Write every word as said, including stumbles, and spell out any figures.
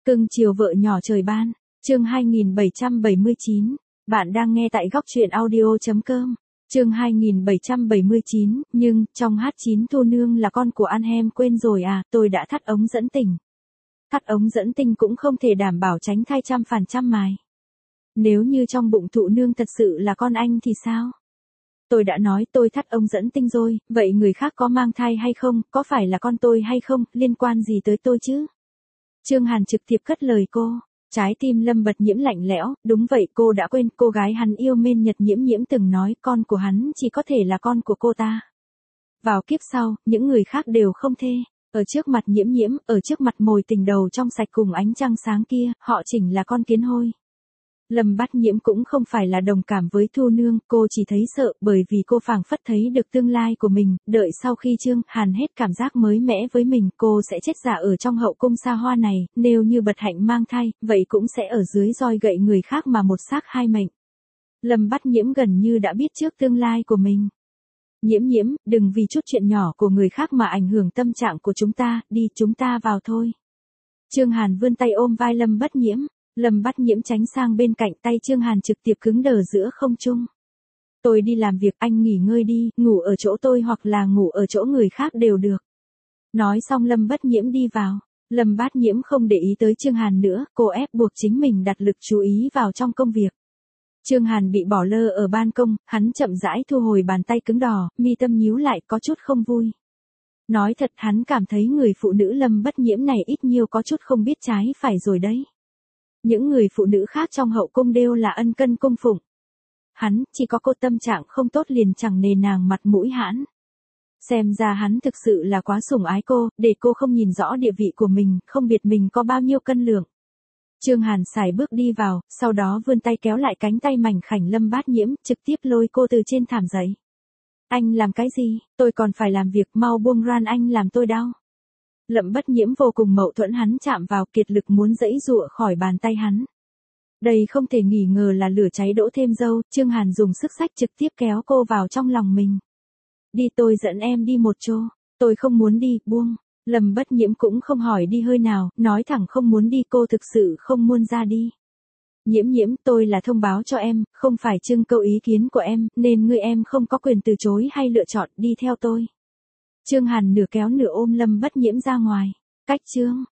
Cưng chiều vợ nhỏ trời ban, chương hai nghìn bảy trăm bảy mươi chín. Bạn đang nghe tại góc truyện audio chấm com. Chương hai nghìn bảy trăm bảy mươi chín, nhưng trong hát chín Thu Nương là con của Anhem quên rồi à, tôi đã thắt ống dẫn tình. Thắt ống dẫn tinh cũng không thể đảm bảo tránh thai trăm phản trăm mài. Nếu như trong bụng Thụ Nương thật sự là con anh thì sao? Tôi đã nói tôi thắt ống dẫn tinh rồi, vậy người khác có mang thai hay không, có phải là con tôi hay không, liên quan gì tới tôi chứ? Trương Hàn trực tiếp cất lời cô. Trái tim Lâm Bật Nhiễm lạnh lẽo, đúng vậy, cô đã quên, cô gái hắn yêu Mên Nhật Nhiễm Nhiễm từng nói con của hắn chỉ có thể là con của cô ta. Vào kiếp sau, những người khác đều không thê. Ở trước mặt Nhiễm Nhiễm, ở trước mặt mồi tình đầu trong sạch cùng ánh trăng sáng kia, họ chỉnh là con kiến hôi. Lâm Bát Nhiễm cũng không phải là đồng cảm với Thu Nương, cô chỉ thấy sợ bởi vì cô phảng phất thấy được tương lai của mình, đợi sau khi Trương Hàn hết cảm giác mới mẻ với mình, cô sẽ chết giả ở trong hậu cung xa hoa này, nếu như Bật Hạnh mang thai, vậy cũng sẽ ở dưới roi gậy người khác mà một xác hai mệnh. Lâm Bát Nhiễm gần như đã biết trước tương lai của mình. Nhiễm Nhiễm, đừng vì chút chuyện nhỏ của người khác mà ảnh hưởng tâm trạng của chúng ta, đi chúng ta vào thôi. Trương Hàn vươn tay ôm vai Lâm Bát Nhiễm. Lâm Bát Nhiễm tránh sang bên cạnh, tay Trương Hàn trực tiếp cứng đờ giữa không trung. Tôi đi làm việc, anh nghỉ ngơi đi, ngủ ở chỗ tôi hoặc là ngủ ở chỗ người khác đều được. Nói xong Lâm Bát Nhiễm đi vào. Lâm Bát Nhiễm không để ý tới Trương Hàn nữa, cô ép buộc chính mình đặt lực chú ý vào trong công việc. Trương Hàn bị bỏ lơ ở ban công, hắn chậm rãi thu hồi bàn tay cứng đỏ, mi tâm nhíu lại có chút không vui. Nói thật hắn cảm thấy người phụ nữ Lâm Bát Nhiễm này ít nhiều có chút không biết trái phải rồi đấy. Những người phụ nữ khác trong hậu cung đều là ân cân cung phụng. Hắn, chỉ có cô tâm trạng không tốt liền chẳng nề nàng mặt mũi hãn. Xem ra hắn thực sự là quá sủng ái cô, để cô không nhìn rõ địa vị của mình, không biết mình có bao nhiêu cân lượng. Trương Hàn sải bước đi vào, sau đó vươn tay kéo lại cánh tay mảnh khảnh Lâm Bát Nhiễm, trực tiếp lôi cô từ trên thảm dậy. Anh làm cái gì, tôi còn phải làm việc, mau buông ran, anh làm tôi đau. Lâm Bát Nhiễm vô cùng mâu thuẫn, hắn chạm vào kiệt lực muốn giãy giụa khỏi bàn tay hắn. Đây không thể nghi ngờ là lửa cháy đổ thêm dầu, Trương Hàn dùng sức xách trực tiếp kéo cô vào trong lòng mình. Đi, tôi dẫn em đi một chỗ. Tôi không muốn đi, buông. Lâm Bát Nhiễm cũng không hỏi đi hơi nào, nói thẳng không muốn đi, cô thực sự không muốn ra đi. Nhiễm Nhiễm, tôi là thông báo cho em, không phải trưng cầu ý kiến của em, nên người em không có quyền từ chối hay lựa chọn, đi theo tôi. Trương Hàn nửa kéo nửa ôm Lâm Bát Nhiễm ra ngoài. Cách Trương